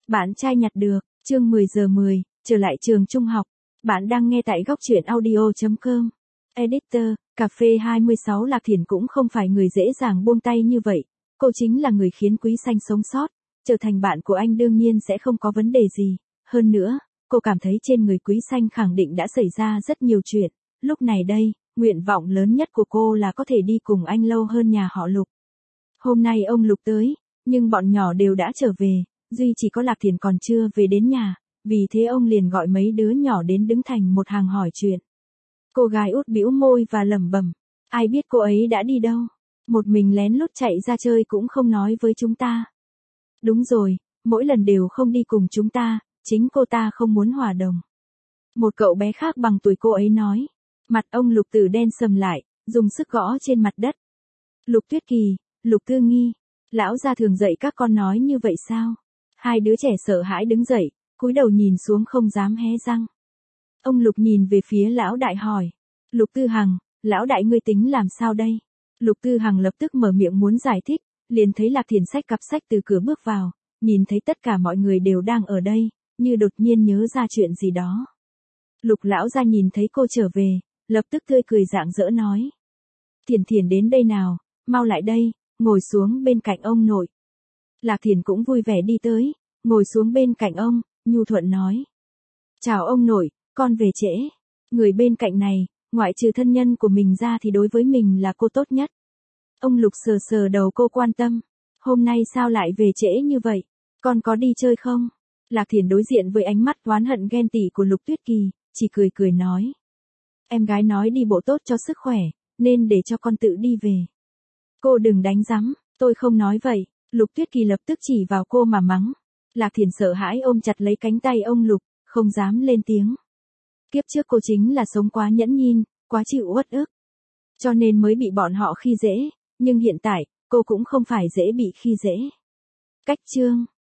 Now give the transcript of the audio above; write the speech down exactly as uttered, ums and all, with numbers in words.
Bạn trai nhặt được, chương mười giờ mười, trở lại trường trung học. Bạn đang nghe tại góc truyện audio chấm com. Editor, cà phê hai mươi sáu Lạc Thiển cũng không phải người dễ dàng buông tay như vậy. Cô chính là người khiến Quý Xanh sống sót. Trở thành bạn của anh đương nhiên sẽ không có vấn đề gì. Hơn nữa, cô cảm thấy trên người Quý Xanh khẳng định đã xảy ra rất nhiều chuyện. Lúc này đây, nguyện vọng lớn nhất của cô là có thể đi cùng anh lâu hơn nhà họ Lục. Hôm nay ông Lục tới, nhưng bọn nhỏ đều đã trở về. Duy chỉ có Lạc Thiển còn chưa về đến nhà, vì thế ông liền gọi mấy đứa nhỏ đến đứng thành một hàng hỏi chuyện. Cô gái út bĩu môi và lẩm bẩm, ai biết cô ấy đã đi đâu, một mình lén lút chạy ra chơi cũng không nói với chúng ta. Đúng rồi, mỗi lần đều không đi cùng chúng ta, chính cô ta không muốn hòa đồng. Một cậu bé khác bằng tuổi cô ấy nói, mặt ông Lục Tử đen sầm lại, dùng sức gõ trên mặt đất. Lục Tuyết Kỳ, Lục Tư Nghi, lão gia thường dạy các con nói như vậy sao? Hai đứa trẻ sợ hãi đứng dậy, cúi đầu nhìn xuống không dám hé răng. Ông Lục nhìn về phía lão đại hỏi. Lục Tư Hằng, lão đại ngươi tính làm sao đây? Lục Tư Hằng lập tức mở miệng muốn giải thích, liền thấy Lạc Thiển xách cặp sách từ cửa bước vào, nhìn thấy tất cả mọi người đều đang ở đây, như đột nhiên nhớ ra chuyện gì đó. Lục lão gia nhìn thấy cô trở về, lập tức tươi cười rạng rỡ nói. Thiển Thiển đến đây nào, mau lại đây, ngồi xuống bên cạnh ông nội. Lạc Thiển cũng vui vẻ đi tới, ngồi xuống bên cạnh ông, nhu thuận nói. Chào ông nội, con về trễ. Người bên cạnh này, ngoại trừ thân nhân của mình ra thì đối với mình là cô tốt nhất. Ông Lục sờ sờ đầu cô quan tâm. Hôm nay sao lại về trễ như vậy? Con có đi chơi không? Lạc Thiển đối diện với ánh mắt oán hận ghen tị của Lục Tuyết Kỳ, chỉ cười cười nói. Em gái nói đi bộ tốt cho sức khỏe, nên để cho con tự đi về. Cô đừng đánh rắm, tôi không nói vậy. Lục Tuyết Kỳ lập tức chỉ vào cô mà mắng. Lạc Thiển sợ hãi ôm chặt lấy cánh tay ông Lục, không dám lên tiếng. Kiếp trước cô chính là sống quá nhẫn nhịn, quá chịu uất ức. Cho nên mới bị bọn họ khi dễ, nhưng hiện tại, cô cũng không phải dễ bị khi dễ. Cách chương